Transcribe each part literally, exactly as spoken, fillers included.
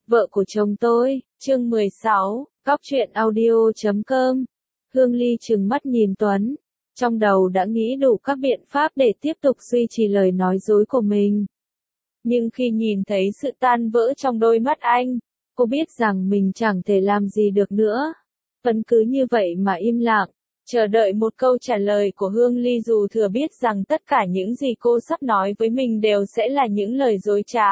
Vợ của chồng tôi, chương mười sáu, Góc truyện audio chấm com. Hương Ly trừng mắt nhìn Tuấn, trong đầu đã nghĩ đủ các biện pháp để tiếp tục duy trì lời nói dối của mình. Nhưng khi nhìn thấy sự tan vỡ trong đôi mắt anh, cô biết rằng mình chẳng thể làm gì được nữa. Tuấn cứ như vậy mà im lặng, chờ đợi một câu trả lời của Hương Ly dù thừa biết rằng tất cả những gì cô sắp nói với mình đều sẽ là những lời dối trá.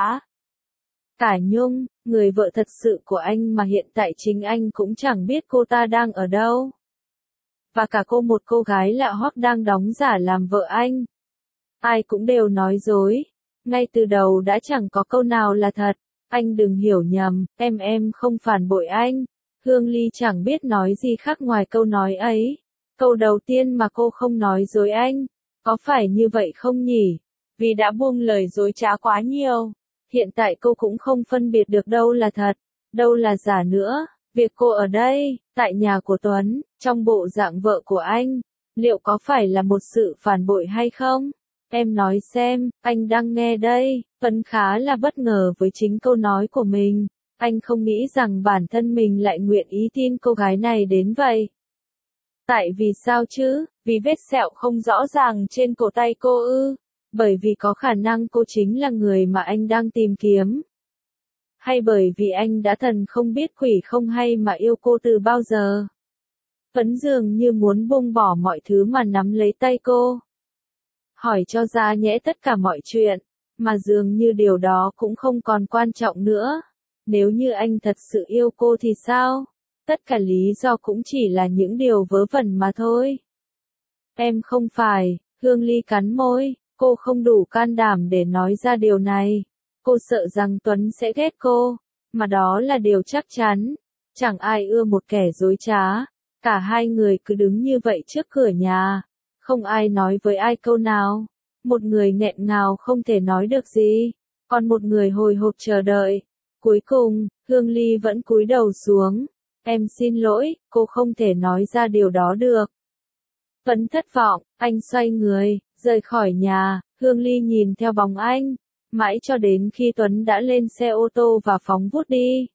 Cả Nhung, người vợ thật sự của anh mà hiện tại chính anh cũng chẳng biết cô ta đang ở đâu. Và cả cô một cô gái lạ hoắc đang đóng giả làm vợ anh. Ai cũng đều nói dối. Ngay từ đầu đã chẳng có câu nào là thật. Anh đừng hiểu nhầm, em em không phản bội anh. Hương Ly chẳng biết nói gì khác ngoài câu nói ấy. Câu đầu tiên mà cô không nói dối anh. Có phải như vậy không nhỉ? Vì đã buông lời dối trá quá nhiều. Hiện tại cô cũng không phân biệt được đâu là thật, đâu là giả nữa. Việc cô ở đây, tại nhà của Tuấn, trong bộ dạng vợ của anh, liệu có phải là một sự phản bội hay không? Em nói xem, anh đang nghe đây. Tuấn khá là bất ngờ với chính câu nói của mình. Anh không nghĩ rằng bản thân mình lại nguyện ý tin cô gái này đến vậy. Tại vì sao chứ? Vì vết sẹo không rõ ràng trên cổ tay cô ư? Bởi vì có khả năng cô chính là người mà anh đang tìm kiếm. Hay bởi vì anh đã thần không biết quỷ không hay mà yêu cô từ bao giờ. Tuấn dường như muốn buông bỏ mọi thứ mà nắm lấy tay cô. Hỏi cho ra nhẽ tất cả mọi chuyện, mà dường như điều đó cũng không còn quan trọng nữa. Nếu như anh thật sự yêu cô thì sao? Tất cả lý do cũng chỉ là những điều vớ vẩn mà thôi. Em không phải, Hương Ly cắn môi. Cô không đủ can đảm để nói ra điều này. Cô sợ rằng Tuấn sẽ ghét cô, mà đó là điều chắc chắn. Chẳng ai ưa một kẻ dối trá. Cả hai người cứ đứng như vậy trước cửa nhà. Không ai nói với ai câu nào. Một người nghẹn ngào không thể nói được gì. Còn một người hồi hộp chờ đợi. Cuối cùng, Hương Ly vẫn cúi đầu xuống. Em xin lỗi, cô không thể nói ra điều đó được. Tuấn thất vọng, anh xoay người, rời khỏi nhà. Hương Ly nhìn theo bóng anh, mãi cho đến khi Tuấn đã lên xe ô tô và phóng vút đi.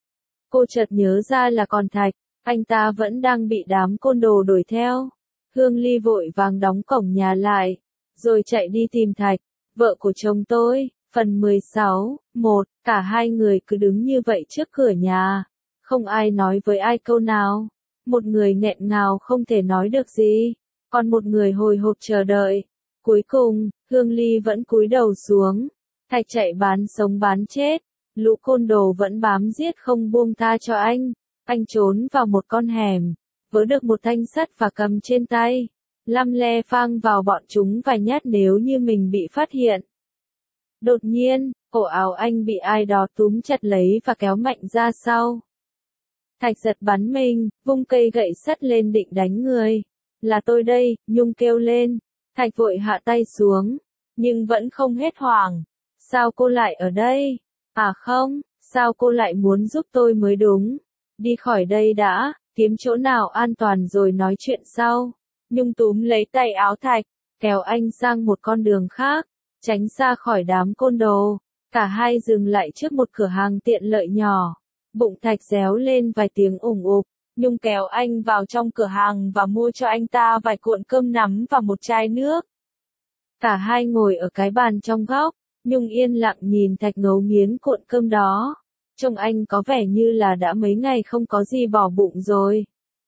Cô chợt nhớ ra là còn Thạch, anh ta vẫn đang bị đám côn đồ đuổi theo. Hương Ly vội vàng đóng cổng nhà lại, rồi chạy đi tìm Thạch, vợ của chồng tôi. Phần mười sáu, một, cả hai người cứ đứng như vậy trước cửa nhà, không ai nói với ai câu nào. Một người nghẹn ngào không thể nói được gì, còn một người hồi hộp chờ đợi. Cuối cùng, Hương Ly vẫn cúi đầu xuống. Thạch chạy bán sống bán chết. Lũ côn đồ vẫn bám giết không buông tha cho anh. Anh trốn vào một con hẻm, vớ được một thanh sắt và cầm trên tay. Lăm le phang vào bọn chúng vài nhát nếu như mình bị phát hiện. Đột nhiên, cổ áo anh bị ai đó túm chặt lấy và kéo mạnh ra sau. Thạch giật bắn mình, vung cây gậy sắt lên định đánh người. Là tôi đây, Nhung kêu lên. Thạch vội hạ tay xuống, nhưng vẫn không hết hoảng. Sao cô lại ở đây? À không, sao cô lại muốn giúp tôi mới đúng. Đi khỏi đây đã, kiếm chỗ nào an toàn rồi nói chuyện sau. Nhung túm lấy tay áo Thạch, kéo anh sang một con đường khác, tránh xa khỏi đám côn đồ. Cả hai dừng lại trước một cửa hàng tiện lợi nhỏ. Bụng Thạch réo lên vài tiếng ủng ục. Nhung kéo anh vào trong cửa hàng và mua cho anh ta vài cuộn cơm nắm và một chai nước. Cả hai ngồi ở cái bàn trong góc, Nhung yên lặng nhìn Thạch ngấu nghiến cuộn cơm đó. Trông anh có vẻ như là đã mấy ngày không có gì bỏ bụng rồi.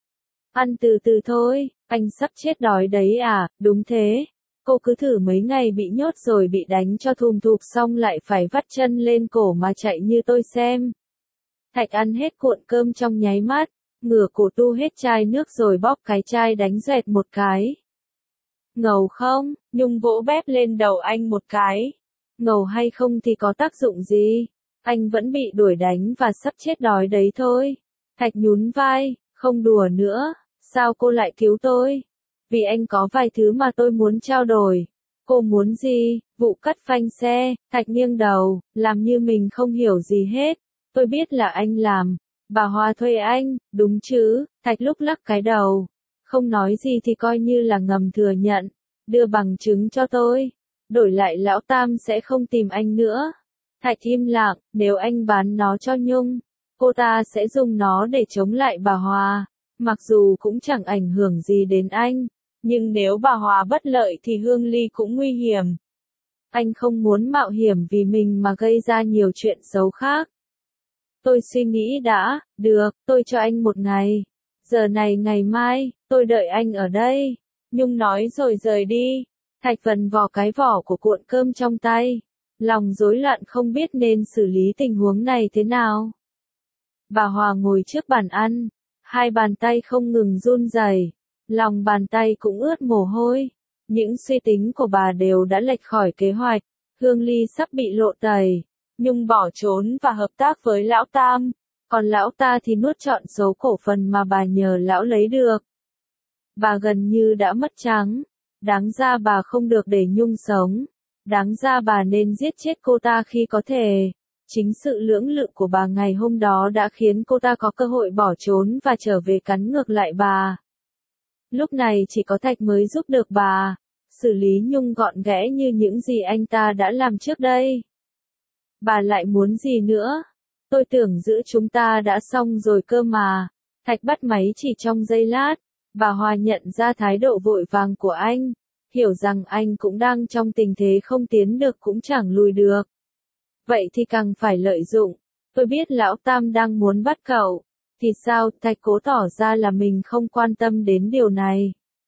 Ăn từ từ thôi, anh sắp chết đói đấy à, đúng thế. Cô cứ thử mấy ngày bị nhốt rồi bị đánh cho thùm thụp xong lại phải vắt chân lên cổ mà chạy như tôi xem. Thạch ăn hết cuộn cơm trong nháy mắt. Ngửa cổ tu hết chai nước rồi bóp cái chai đánh doẹt một cái. Ngầu không? Nhung vỗ bép lên đầu anh một cái. Ngầu hay không thì có tác dụng gì? Anh vẫn bị đuổi đánh và sắp chết đói đấy thôi. Thạch nhún vai, không đùa nữa. Sao cô lại cứu tôi? Vì anh có vài thứ mà tôi muốn trao đổi. Cô muốn gì? Vụ cắt phanh xe. Thạch nghiêng đầu, làm như mình không hiểu gì hết. Tôi biết là anh làm. Bà Hoa thuê anh, đúng chứ? Thạch lúc lắc cái đầu. Không nói gì thì coi như là ngầm thừa nhận. Đưa bằng chứng cho tôi. Đổi lại lão Tam sẽ không tìm anh nữa. Thạch im lặng, nếu anh bán nó cho Nhung, cô ta sẽ dùng nó để chống lại bà Hòa. Mặc dù cũng chẳng ảnh hưởng gì đến anh, nhưng nếu bà Hòa bất lợi thì Hương Ly cũng nguy hiểm. Anh không muốn mạo hiểm vì mình mà gây ra nhiều chuyện xấu khác. Tôi suy nghĩ đã, được, tôi cho anh một ngày. Giờ này ngày mai, tôi đợi anh ở đây. Nhung nói rồi rời đi. Thạch vần vò cái vỏ của cuộn cơm trong tay. Lòng rối loạn không biết nên xử lý tình huống này thế nào. Bà Hòa ngồi trước bàn ăn. Hai bàn tay không ngừng run rẩy, lòng bàn tay cũng ướt mồ hôi. Những suy tính của bà đều đã lệch khỏi kế hoạch. Hương Ly sắp bị lộ tẩy. Nhung bỏ trốn và hợp tác với lão Tam. Còn lão ta thì nuốt trọn số cổ phần mà bà nhờ lão lấy được. Bà gần như đã mất trắng. Đáng ra bà không được để Nhung sống. Đáng ra bà nên giết chết cô ta khi có thể. Chính sự lưỡng lự của bà ngày hôm đó đã khiến cô ta có cơ hội bỏ trốn và trở về cắn ngược lại bà. Lúc này chỉ có Thạch mới giúp được bà. Xử lý Nhung gọn ghẽ như những gì anh ta đã làm trước đây. Bà lại muốn gì nữa? Tôi tưởng giữa chúng ta đã xong rồi cơ mà. Thạch bắt máy chỉ trong giây lát. Bà Hòa nhận ra thái độ vội vàng của anh. Hiểu rằng anh cũng đang trong tình thế không tiến được cũng chẳng lùi được. Vậy thì càng phải lợi dụng. Tôi biết lão Tam đang muốn bắt cậu. Thì sao? Thạch cố tỏ ra là mình không quan tâm đến điều này.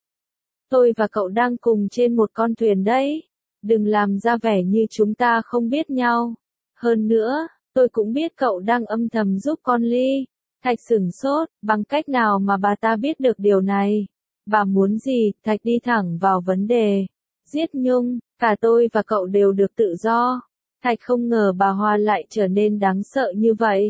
Tôi và cậu đang cùng trên một con thuyền đấy. Đừng làm ra vẻ như chúng ta không biết nhau. Hơn nữa, tôi cũng biết cậu đang âm thầm giúp con Ly. Thạch sửng sốt, bằng cách nào mà bà ta biết được điều này? Bà muốn gì? Thạch đi thẳng vào vấn đề. Giết Nhung, cả tôi và cậu đều được tự do. Thạch không ngờ bà Hòa lại trở nên đáng sợ như vậy.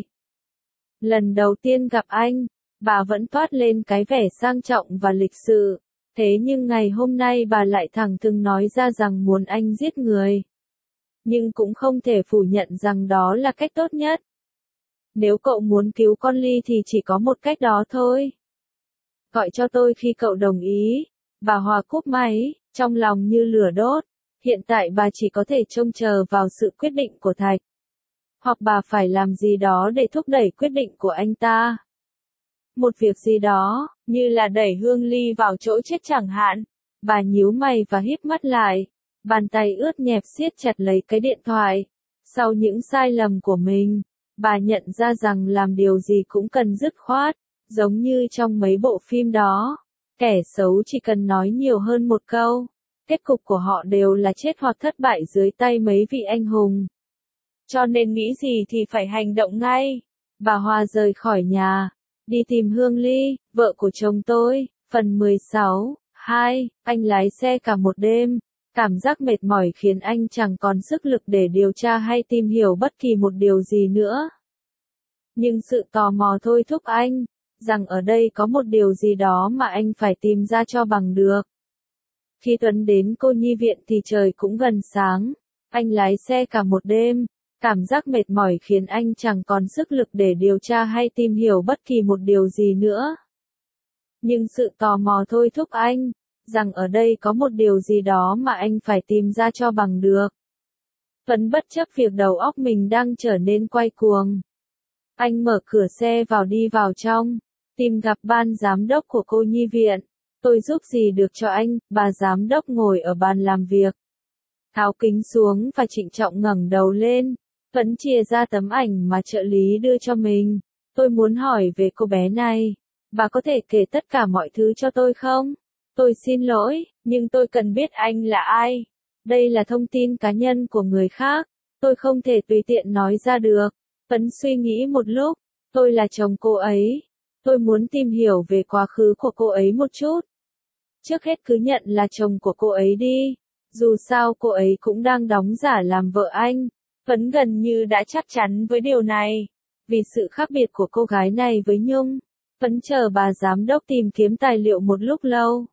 Lần đầu tiên gặp anh, bà vẫn toát lên cái vẻ sang trọng và lịch sự. Thế nhưng ngày hôm nay bà lại thẳng thừng nói ra rằng muốn anh giết người. Nhưng cũng không thể phủ nhận rằng đó là cách tốt nhất. Nếu cậu muốn cứu con Ly thì chỉ có một cách đó thôi. Gọi cho tôi khi cậu đồng ý. Bà Hòa cúp máy, trong lòng như lửa đốt. Hiện tại bà chỉ có thể trông chờ vào sự quyết định của Thạch. Hoặc bà phải làm gì đó để thúc đẩy quyết định của anh ta. Một việc gì đó, như là đẩy Hương Ly vào chỗ chết chẳng hạn. Bà nhíu mày và híp mắt lại. Bàn tay ướt nhẹp siết chặt lấy cái điện thoại. Sau những sai lầm của mình, bà nhận ra rằng làm điều gì cũng cần dứt khoát. Giống như trong mấy bộ phim đó. Kẻ xấu chỉ cần nói nhiều hơn một câu. Kết cục của họ đều là chết hoặc thất bại dưới tay mấy vị anh hùng. Cho nên nghĩ gì thì phải hành động ngay. Bà Hòa rời khỏi nhà. Đi tìm Hương Ly, vợ của chồng tôi. Phần mười sáu. hai. Anh lái xe cả một đêm. Cảm giác mệt mỏi khiến anh chẳng còn sức lực để điều tra hay tìm hiểu bất kỳ một điều gì nữa. Nhưng sự tò mò thôi thúc anh. Rằng ở đây có một điều gì đó mà anh phải tìm ra cho bằng được. Khi Tuấn đến cô nhi viện thì trời cũng gần sáng. Anh lái xe cả một đêm. Cảm giác mệt mỏi khiến anh chẳng còn sức lực để điều tra hay tìm hiểu bất kỳ một điều gì nữa. Nhưng sự tò mò thôi thúc anh. Rằng ở đây có một điều gì đó mà anh phải tìm ra cho bằng được. Tuấn bất chấp việc đầu óc mình đang trở nên quay cuồng. Anh mở cửa xe vào đi vào trong. Tìm gặp ban giám đốc của cô nhi viện. Tôi giúp gì được cho anh? Bà giám đốc ngồi ở bàn làm việc. Tháo kính xuống và trịnh trọng ngẩng đầu lên. Tuấn chia ra tấm ảnh mà trợ lý đưa cho mình. Tôi muốn hỏi về cô bé này. Bà có thể kể tất cả mọi thứ cho tôi không? Tôi xin lỗi, nhưng tôi cần biết anh là ai. Đây là thông tin cá nhân của người khác. Tôi không thể tùy tiện nói ra được. Tuấn suy nghĩ một lúc. Tôi là chồng cô ấy. Tôi muốn tìm hiểu về quá khứ của cô ấy một chút. Trước hết cứ nhận là chồng của cô ấy đi. Dù sao cô ấy cũng đang đóng giả làm vợ anh. Tuấn gần như đã chắc chắn với điều này. Vì sự khác biệt của cô gái này với Nhung. Tuấn chờ bà giám đốc tìm kiếm tài liệu một lúc lâu.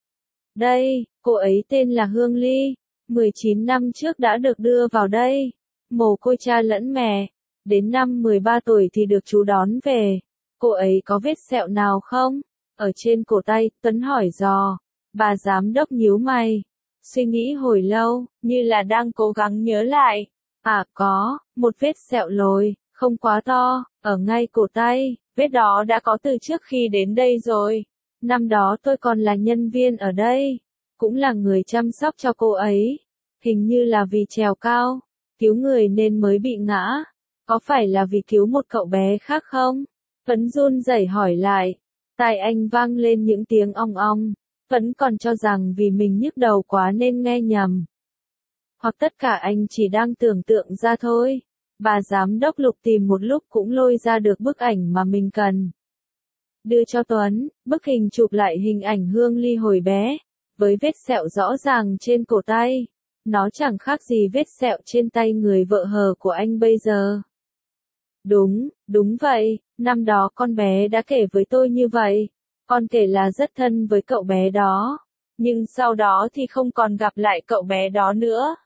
Đây, cô ấy tên là Hương Ly. mười chín năm trước đã được đưa vào đây. Mồ côi cha lẫn mẹ. Đến năm mười ba tuổi thì được chú đón về. Cô ấy có vết sẹo nào không? Ở trên cổ tay, Tuấn hỏi dò. Bà giám đốc nhíu mày. Suy nghĩ hồi lâu, như là đang cố gắng nhớ lại. À có, một vết sẹo lồi, không quá to, ở ngay cổ tay, vết đó đã có từ trước khi đến đây rồi. Năm đó tôi còn là nhân viên ở đây, cũng là người chăm sóc cho cô ấy. Hình như là vì trèo cao, cứu người nên mới bị ngã. Có phải là vì cứu một cậu bé khác không? Vẫn run rẩy hỏi lại. Tai anh vang lên những tiếng ong ong. Vẫn còn cho rằng vì mình nhức đầu quá nên nghe nhầm. Hoặc tất cả anh chỉ đang tưởng tượng ra thôi. Bà giám đốc Lục tìm một lúc cũng lôi ra được bức ảnh mà mình cần. Đưa cho Tuấn, bức hình chụp lại hình ảnh Hương Ly hồi bé, với vết sẹo rõ ràng trên cổ tay. Nó chẳng khác gì vết sẹo trên tay người vợ hờ của anh bây giờ. Đúng, đúng vậy, năm đó con bé đã kể với tôi như vậy. Con kể là rất thân với cậu bé đó. Nhưng sau đó thì không còn gặp lại cậu bé đó nữa.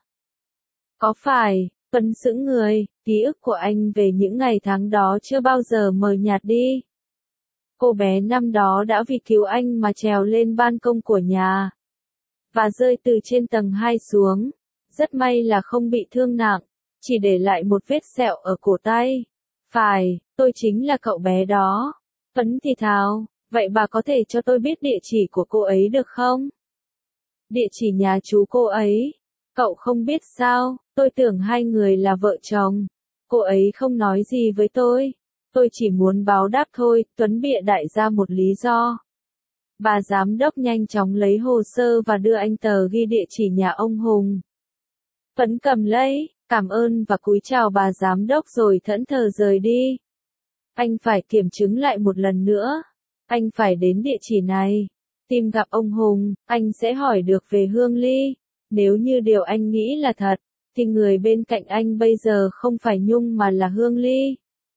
Có phải, Tuấn sững người, ký ức của anh về những ngày tháng đó chưa bao giờ mờ nhạt đi. Cô bé năm đó đã vì cứu anh mà trèo lên ban công của nhà. Và rơi từ trên tầng hai xuống. Rất may là không bị thương nặng, chỉ để lại một vết sẹo ở cổ tay. Phải, tôi chính là cậu bé đó. Tuấn thì thào, vậy bà có thể cho tôi biết địa chỉ của cô ấy được không? Địa chỉ nhà chú cô ấy. Cậu không biết sao, tôi tưởng hai người là vợ chồng. Cô ấy không nói gì với tôi. Tôi chỉ muốn báo đáp thôi, Tuấn bịa đại ra một lý do. Bà giám đốc nhanh chóng lấy hồ sơ và đưa anh tờ ghi địa chỉ nhà ông Hùng. Tuấn cầm lấy, cảm ơn và cúi chào bà giám đốc rồi thẫn thờ rời đi. Anh phải kiểm chứng lại một lần nữa. Anh phải đến địa chỉ này. Tìm gặp ông Hùng, anh sẽ hỏi được về Hương Ly. Nếu như điều anh nghĩ là thật, thì người bên cạnh anh bây giờ không phải Nhung mà là Hương Ly.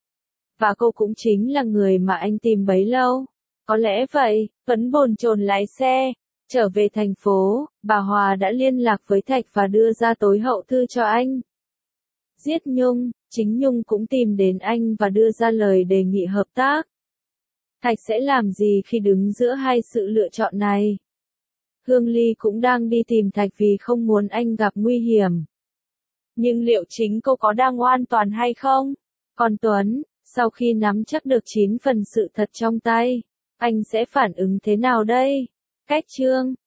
Và cô cũng chính là người mà anh tìm bấy lâu. Có lẽ vậy, Tuấn bồn chồn lái xe. Trở về thành phố, bà Hòa đã liên lạc với Thạch và đưa ra tối hậu thư cho anh. Giết Nhung, chính Nhung cũng tìm đến anh và đưa ra lời đề nghị hợp tác. Thạch sẽ làm gì khi đứng giữa hai sự lựa chọn này? Hương Ly cũng đang đi tìm Thạch vì không muốn anh gặp nguy hiểm. Nhưng liệu chính cô có đang an toàn hay không? Còn Tuấn, sau khi nắm chắc được chín phần sự thật trong tay, anh sẽ phản ứng thế nào đây? Cách chương